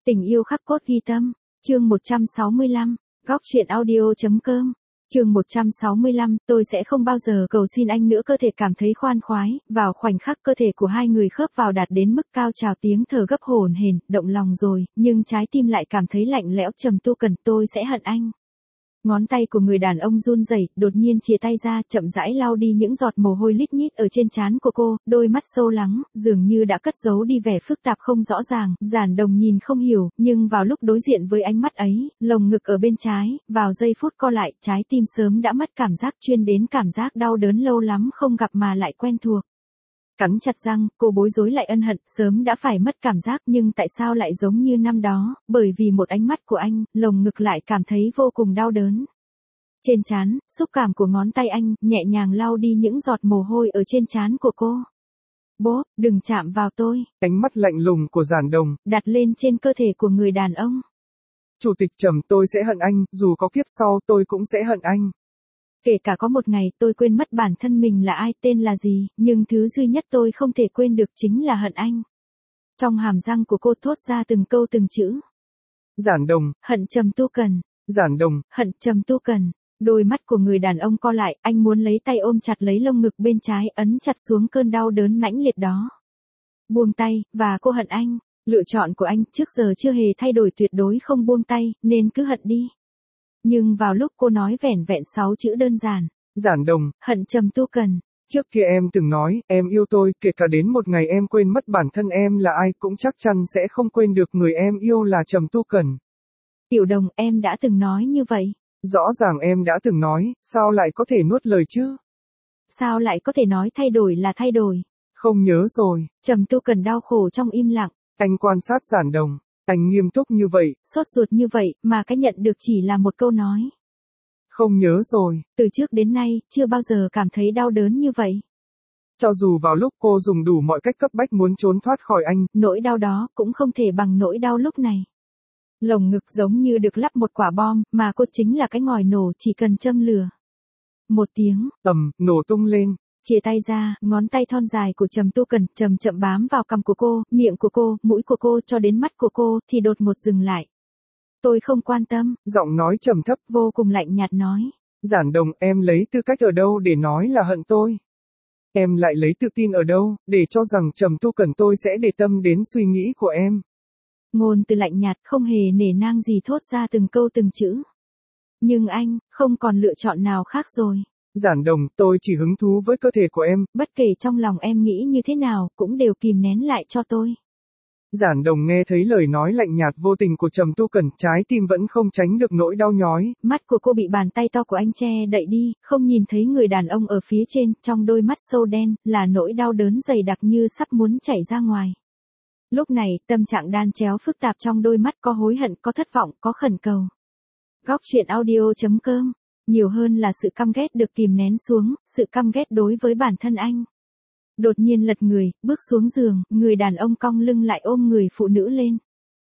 Tình yêu khắc cốt ghi tâm, chương 165, góc truyện audio.com. Chương 165, tôi sẽ không bao giờ cầu xin anh nữa. Cơ thể cảm thấy khoan khoái, vào khoảnh khắc cơ thể của hai người khớp vào đạt đến mức cao trào, tiếng thở gấp hổn hển, động lòng rồi, nhưng trái tim lại cảm thấy lạnh lẽo. Trầm Tu Cần, tôi sẽ hận anh. Ngón tay của người đàn ông run rẩy, đột nhiên chìa tay ra, chậm rãi lau đi những giọt mồ hôi lít nhít ở trên trán của cô, đôi mắt sâu lắng, dường như đã cất giấu đi vẻ phức tạp không rõ ràng. Giản Đồng nhìn không hiểu, nhưng vào lúc đối diện với ánh mắt ấy, lồng ngực ở bên trái, vào giây phút co lại, trái tim sớm đã mất cảm giác, chuyên đến cảm giác đau đớn lâu lắm không gặp mà lại quen thuộc. Cắn chặt răng, cô bối rối lại ân hận, sớm đã phải mất cảm giác nhưng tại sao lại giống như năm đó, bởi vì một ánh mắt của anh, lồng ngực lại cảm thấy vô cùng đau đớn. Trên trán, xúc cảm của ngón tay anh, nhẹ nhàng lau đi những giọt mồ hôi ở trên trán của cô. Bố, đừng chạm vào tôi. Ánh mắt lạnh lùng của Giản Đồng, đặt lên trên cơ thể của người đàn ông. Chủ tịch Trầm, tôi sẽ hận anh, dù có kiếp sau tôi cũng sẽ hận anh. Kể cả có một ngày tôi quên mất bản thân mình là ai, tên là gì, nhưng thứ duy nhất tôi không thể quên được chính là hận anh. Trong hàm răng của cô thốt ra từng câu từng chữ. Giản Đồng, hận Trầm Tu Cần. Giản Đồng, hận Trầm Tu Cần. Đôi mắt của người đàn ông co lại, anh muốn lấy tay ôm chặt lấy lông ngực bên trái, ấn chặt xuống cơn đau đớn mãnh liệt đó. Buông tay, và cô hận anh. Lựa chọn của anh trước giờ chưa hề thay đổi, tuyệt đối không buông tay, nên cứ hận đi. Nhưng vào lúc cô nói vẻn vẹn 6 chữ đơn giản. Giản Đồng, hận Trầm Tu Cần. Trước kia em từng nói, em yêu tôi, kể cả đến một ngày em quên mất bản thân em là ai cũng chắc chắn sẽ không quên được người em yêu là Trầm Tu Cần. Tiểu Đồng, em đã từng nói như vậy. Rõ ràng em đã từng nói, sao lại có thể nuốt lời chứ? Sao lại có thể nói thay đổi là thay đổi? Không nhớ rồi. Trầm Tu Cần đau khổ trong im lặng. Anh quan sát Giản Đồng, anh nghiêm túc như vậy, sốt ruột như vậy, mà cái nhận được chỉ là một câu nói. Không nhớ rồi. Từ trước đến nay, chưa bao giờ cảm thấy đau đớn như vậy. Cho dù vào lúc cô dùng đủ mọi cách cấp bách muốn trốn thoát khỏi anh, nỗi đau đó cũng không thể bằng nỗi đau lúc này. Lồng ngực giống như được lắp một quả bom, mà cô chính là cái ngòi nổ chỉ cần châm lửa. Một tiếng, nổ tung lên. Chia tay ra, ngón tay thon dài của Trầm Tu Cần chậm chậm bám vào cằm của cô, miệng của cô, mũi của cô cho đến mắt của cô, thì đột ngột dừng lại. Tôi không quan tâm. Giọng nói trầm thấp, vô cùng lạnh nhạt nói. Giản Đồng, em lấy tư cách ở đâu để nói là hận tôi? Em lại lấy tự tin ở đâu, để cho rằng Trầm Tu Cần tôi sẽ để tâm đến suy nghĩ của em? Ngôn từ lạnh nhạt không hề nể nang gì thốt ra từng câu từng chữ. Nhưng anh, không còn lựa chọn nào khác rồi. Giản Đồng, tôi chỉ hứng thú với cơ thể của em. Bất kể trong lòng em nghĩ như thế nào, cũng đều kìm nén lại cho tôi. Giản Đồng nghe thấy lời nói lạnh nhạt vô tình của Trầm Tu Cần, trái tim vẫn không tránh được nỗi đau nhói. Mắt của cô bị bàn tay to của anh che đậy đi, không nhìn thấy người đàn ông ở phía trên, trong đôi mắt sâu đen, là nỗi đau đớn dày đặc như sắp muốn chảy ra ngoài. Lúc này, tâm trạng đan chéo phức tạp trong đôi mắt, có hối hận, có thất vọng, có khẩn cầu. Góc truyện audio.com. Nhiều hơn là sự căm ghét được kìm nén xuống, sự căm ghét đối với bản thân anh. Đột nhiên lật người, bước xuống giường, người đàn ông cong lưng lại ôm người phụ nữ lên.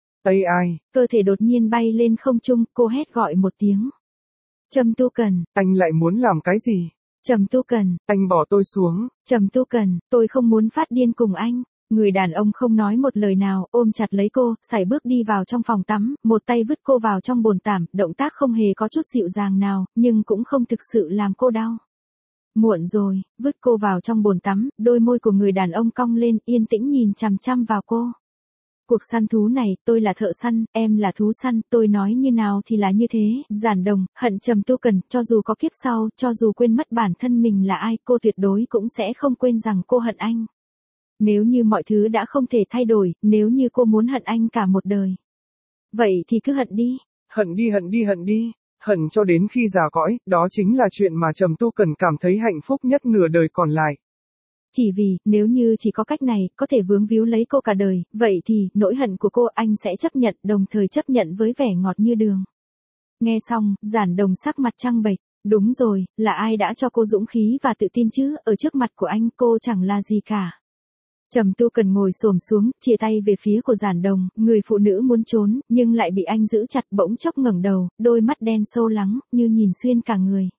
Ai? Cơ thể đột nhiên bay lên không trung, cô hét gọi một tiếng. Trầm Tu Cần. Anh lại muốn làm cái gì? Trầm Tu Cần. Anh bỏ tôi xuống. Trầm Tu Cần, tôi không muốn phát điên cùng anh. Người đàn ông không nói một lời nào, ôm chặt lấy cô, sải bước đi vào trong phòng tắm, một tay vứt cô vào trong bồn tắm, động tác không hề có chút dịu dàng nào, nhưng cũng không thực sự làm cô đau. Muộn rồi, vứt cô vào trong bồn tắm, đôi môi của người đàn ông cong lên, yên tĩnh nhìn chằm chằm vào cô. Cuộc săn thú này, tôi là thợ săn, em là thú săn, tôi nói như nào thì là như thế. Giản Đồng, hận Trầm Tu Cần, cho dù có kiếp sau, cho dù quên mất bản thân mình là ai, cô tuyệt đối cũng sẽ không quên rằng cô hận anh. Nếu như mọi thứ đã không thể thay đổi, nếu như cô muốn hận anh cả một đời, vậy thì cứ hận đi. Hận đi, hận đi, hận đi. Hận cho đến khi già cõi, đó chính là chuyện mà Trầm Tu Cần cảm thấy hạnh phúc nhất nửa đời còn lại. Chỉ vì, nếu như chỉ có cách này, có thể vướng víu lấy cô cả đời, vậy thì, nỗi hận của cô anh sẽ chấp nhận, đồng thời chấp nhận với vẻ ngọt như đường. Nghe xong, Giản Đồng sắc mặt trăng bệch. Đúng rồi, là ai đã cho cô dũng khí và tự tin chứ, ở trước mặt của anh cô chẳng là gì cả. Trầm Tu Cần ngồi xổm xuống, chìa tay về phía của Giản Đồng, người phụ nữ muốn trốn, nhưng lại bị anh giữ chặt, bỗng chốc ngẩng đầu, đôi mắt đen sâu lắng, như nhìn xuyên cả người.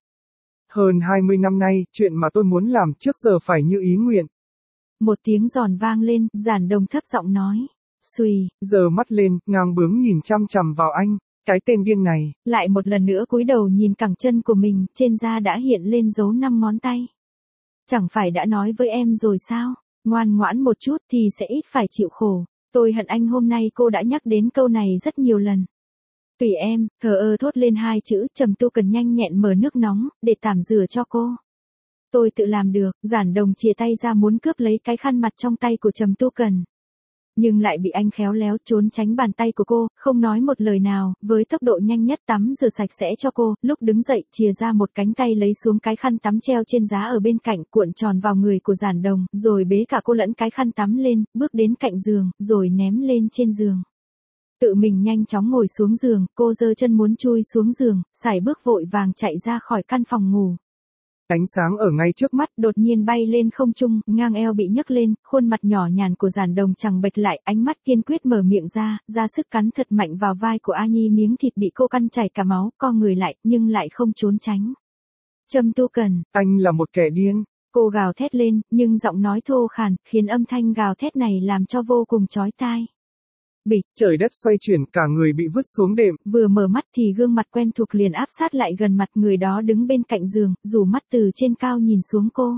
Hơn 20 năm nay, chuyện mà tôi muốn làm trước giờ phải như ý nguyện. Một tiếng giòn vang lên, Giản Đồng thấp giọng nói. Xùy, Giơ mắt lên, ngang bướng nhìn chăm chằm vào anh. Cái tên điên này. lại một lần nữa cúi đầu nhìn cẳng chân của mình, trên da đã hiện lên dấu 5 ngón tay. Chẳng phải đã nói với em rồi sao? Ngoan ngoãn một chút thì sẽ ít phải chịu khổ. Tôi hận anh, hôm nay cô đã nhắc đến câu này rất nhiều lần. Tùy em, thờ ơ thốt lên hai chữ. Trầm Tu Cần nhanh nhẹn mở nước nóng, để tảm rửa cho cô. Tôi tự làm được. Giản Đồng chìa tay ra muốn cướp lấy cái khăn mặt trong tay của Trầm Tu Cần. Nhưng lại bị anh khéo léo trốn tránh bàn tay của cô, không nói một lời nào, với tốc độ nhanh nhất tắm rửa sạch sẽ cho cô, lúc đứng dậy chìa ra một cánh tay lấy xuống cái khăn tắm treo trên giá ở bên cạnh, cuộn tròn vào người của Giản Đồng, rồi bế cả cô lẫn cái khăn tắm lên, bước đến cạnh giường, rồi ném lên trên giường. Tự mình nhanh chóng ngồi xuống giường, cô giơ chân muốn chui xuống giường, sải bước vội vàng chạy ra khỏi căn phòng ngủ. Ánh sáng ở ngay trước mắt Đột nhiên bay lên không trung, ngang eo bị nhấc lên, khuôn mặt nhỏ nhàn của Giản Đồng chẳng bệch lại, ánh mắt kiên quyết mở miệng ra sức cắn thật mạnh vào vai của A Nhi, miếng thịt bị cô căn chảy cả máu, co người lại, nhưng lại không trốn tránh. Trầm Tu Cần, anh là một kẻ điên. Cô gào thét lên, nhưng giọng nói thô khàn, khiến âm thanh gào thét này làm cho vô cùng chói tai. Bịch, Trời đất xoay chuyển, cả người bị vứt xuống đệm. Vừa mở mắt thì gương mặt quen thuộc liền áp sát lại gần mặt người đó đứng bên cạnh giường, rủ mắt từ trên cao nhìn xuống cô.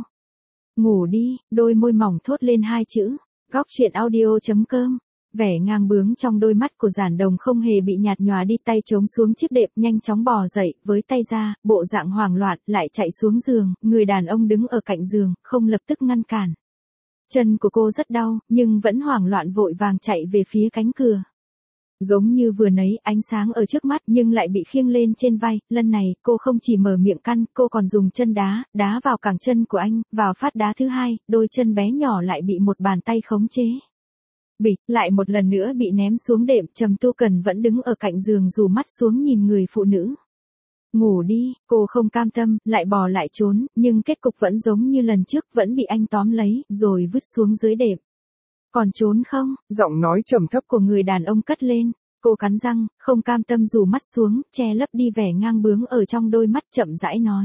Ngủ đi, đôi môi mỏng thốt lên hai chữ. Góc truyện audio.com. Vẻ ngang bướng trong đôi mắt của Giản Đồng không hề bị nhạt nhòa đi, tay trống xuống chiếc đệm, nhanh chóng bò dậy, với tay ra, bộ dạng hoảng loạn, lại chạy xuống giường, người đàn ông đứng ở cạnh giường, không lập tức ngăn cản. Chân của cô rất đau, nhưng vẫn hoảng loạn vội vàng chạy về phía cánh cửa. Giống như vừa nấy, ánh sáng ở trước mắt nhưng lại bị khiêng lên trên vai, lần này cô không chỉ mở miệng căn, cô còn dùng chân đá vào cẳng chân của anh, vào phát đá thứ hai, đôi chân bé nhỏ lại bị một bàn tay khống chế. Bịch, lại một lần nữa bị ném xuống đệm, Trầm Tu Cần vẫn đứng ở cạnh giường rủ mắt xuống nhìn người phụ nữ. Ngủ đi, cô không cam tâm, lại bò lại trốn, nhưng kết cục vẫn giống như lần trước, vẫn bị anh tóm lấy, rồi vứt xuống dưới đệm. Còn trốn không? Giọng nói trầm thấp của người đàn ông cất lên. Cô cắn răng, không cam tâm rủ mắt xuống, che lấp đi vẻ ngang bướng ở trong đôi mắt, chậm rãi nói.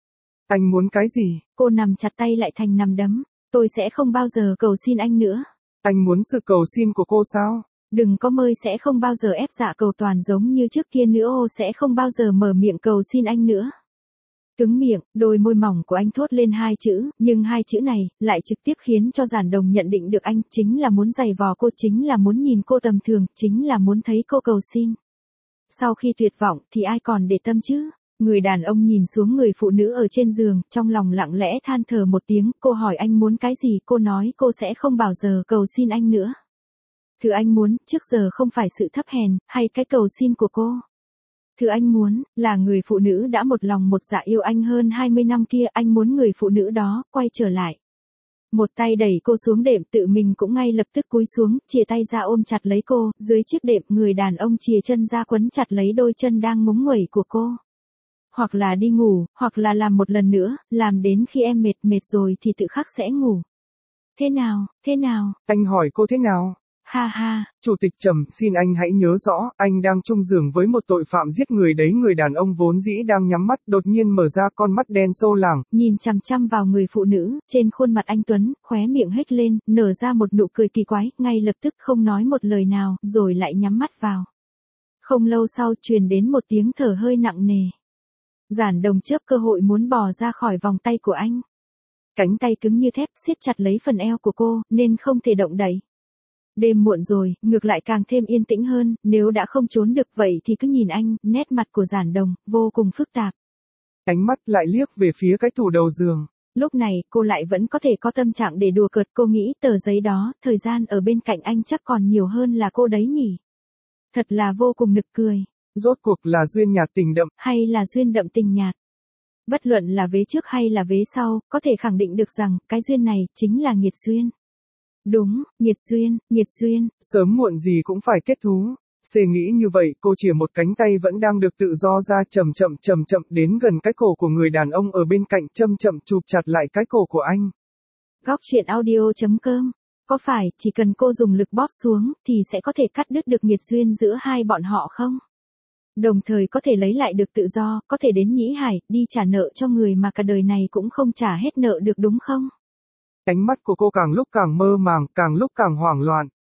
Anh muốn cái gì? Cô nằm chặt tay lại thành nằm đấm. Tôi sẽ không bao giờ cầu xin anh nữa. Anh muốn sự cầu xin của cô sao? Đừng có mơ sẽ không bao giờ ép dạ cầu toàn giống như trước kia nữa, ô sẽ không bao giờ mở miệng cầu xin anh nữa. Cứng miệng, đôi môi mỏng của anh thốt lên hai chữ, nhưng hai chữ này lại trực tiếp khiến cho Giản Đồng nhận định được anh chính là muốn giày vò cô, chính là muốn nhìn cô tầm thường, chính là muốn thấy cô cầu xin. Sau khi tuyệt vọng thì ai còn để tâm chứ? Người đàn ông nhìn xuống người phụ nữ ở trên giường, trong lòng lặng lẽ than thở một tiếng, cô hỏi anh muốn cái gì, cô nói cô sẽ không bao giờ cầu xin anh nữa. Thứ anh muốn, trước giờ không phải sự thấp hèn, hay cái cầu xin của cô. Thứ anh muốn, là người phụ nữ đã một lòng một dạ yêu anh hơn 20 năm kia, anh muốn người phụ nữ đó, quay trở lại. Một tay đẩy cô xuống đệm, tự mình cũng ngay lập tức cúi xuống, chìa tay ra ôm chặt lấy cô, dưới chiếc đệm, người đàn ông chìa chân ra quấn chặt lấy đôi chân đang ngúng nguẩy của cô. Hoặc là đi ngủ, hoặc là làm một lần nữa, làm đến khi em mệt rồi thì tự khắc sẽ ngủ. Thế nào? Anh hỏi cô thế nào? Ha ha. Chủ tịch Trầm, xin anh hãy nhớ rõ, anh đang chung giường với một tội phạm giết người đấy. Người đàn ông vốn dĩ đang nhắm mắt, đột nhiên mở ra con mắt đen sâu lẳng. Nhìn chằm chằm vào người phụ nữ, trên khuôn mặt anh Tuấn, khóe miệng hếch lên, nở ra một nụ cười kỳ quái, ngay lập tức không nói một lời nào, rồi lại nhắm mắt vào. Không lâu sau truyền đến một tiếng thở hơi nặng nề. Giản Đồng chớp cơ hội muốn bò ra khỏi vòng tay của anh. Cánh tay cứng như thép siết chặt lấy phần eo của cô, nên không thể động đậy. Đêm muộn rồi, ngược lại càng thêm yên tĩnh hơn, nếu đã không trốn được vậy thì cứ nhìn anh, nét mặt của Giản Đồng, vô cùng phức tạp. Ánh mắt lại liếc về phía cái tủ đầu giường. Lúc này, cô lại vẫn có thể có tâm trạng để đùa cợt, cô nghĩ tờ giấy đó, thời gian ở bên cạnh anh chắc còn nhiều hơn là cô đấy nhỉ. Thật là vô cùng nực cười. Rốt cuộc là duyên nhạt tình đậm, hay là duyên đậm tình nhạt. Bất luận là vế trước hay là vế sau, có thể khẳng định được rằng, cái duyên này, chính là nghiệt duyên. Đúng, nghiệt duyên. Sớm muộn gì cũng phải kết thú. Xê nghĩ như vậy, cô chìa một cánh tay vẫn đang được tự do ra, chậm chậm đến gần cái cổ của người đàn ông ở bên cạnh, chậm chụp chặt lại cái cổ của anh. Góc truyện audio.com. Có phải chỉ cần cô dùng lực bóp xuống thì sẽ có thể cắt đứt được nghiệt duyên giữa hai bọn họ không? Đồng thời có thể lấy lại được tự do, có thể đến Nhĩ Hải, đi trả nợ cho người mà cả đời này cũng không trả hết nợ được đúng không? Ánh mắt của cô càng lúc càng mơ màng, càng lúc càng hoảng loạn.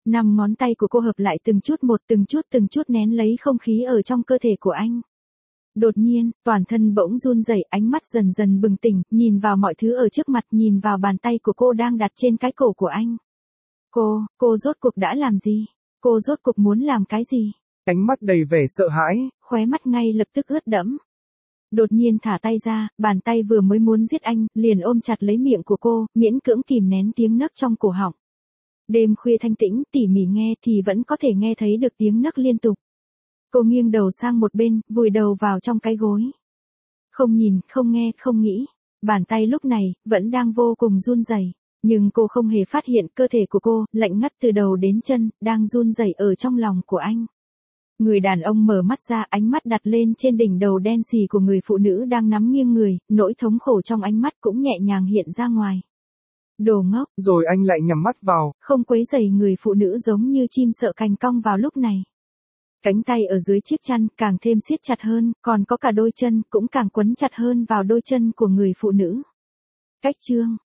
5 ngón tay của cô hợp lại từng chút nén lấy không khí ở trong cơ thể của anh. Đột nhiên, toàn thân bỗng run rẩy, ánh mắt dần dần bừng tỉnh, nhìn vào mọi thứ ở trước mặt, nhìn vào bàn tay của cô đang đặt trên cái cổ của anh. Cô rốt cuộc đã làm gì? Cô rốt cuộc muốn làm cái gì? Ánh mắt đầy vẻ sợ hãi. Khóe mắt ngay lập tức ướt đẫm. Đột nhiên thả tay ra, bàn tay vừa mới muốn giết anh, liền ôm chặt lấy miệng của cô, miễn cưỡng kìm nén tiếng nấc trong cổ họng. Đêm khuya thanh tĩnh, tỉ mỉ nghe thì vẫn có thể nghe thấy được tiếng nấc liên tục. Cô nghiêng đầu sang một bên, vùi đầu vào trong cái gối. Không nhìn, không nghe, không nghĩ. Bàn tay lúc này, vẫn đang vô cùng run rẩy. Nhưng cô không hề phát hiện cơ thể của cô, lạnh ngắt từ đầu đến chân, đang run rẩy ở trong lòng của anh. Người đàn ông mở mắt ra, ánh mắt đặt lên trên đỉnh đầu đen xì của người phụ nữ đang nắm nghiêng người, nỗi thống khổ trong ánh mắt cũng nhẹ nhàng hiện ra ngoài. Đồ ngốc. Rồi anh lại nhắm mắt vào. Không quấy rầy người phụ nữ giống như chim sợ cành cong vào lúc này. Cánh tay ở dưới chiếc chăn càng thêm siết chặt hơn, còn có cả đôi chân cũng càng quấn chặt hơn vào đôi chân của người phụ nữ. Cách chương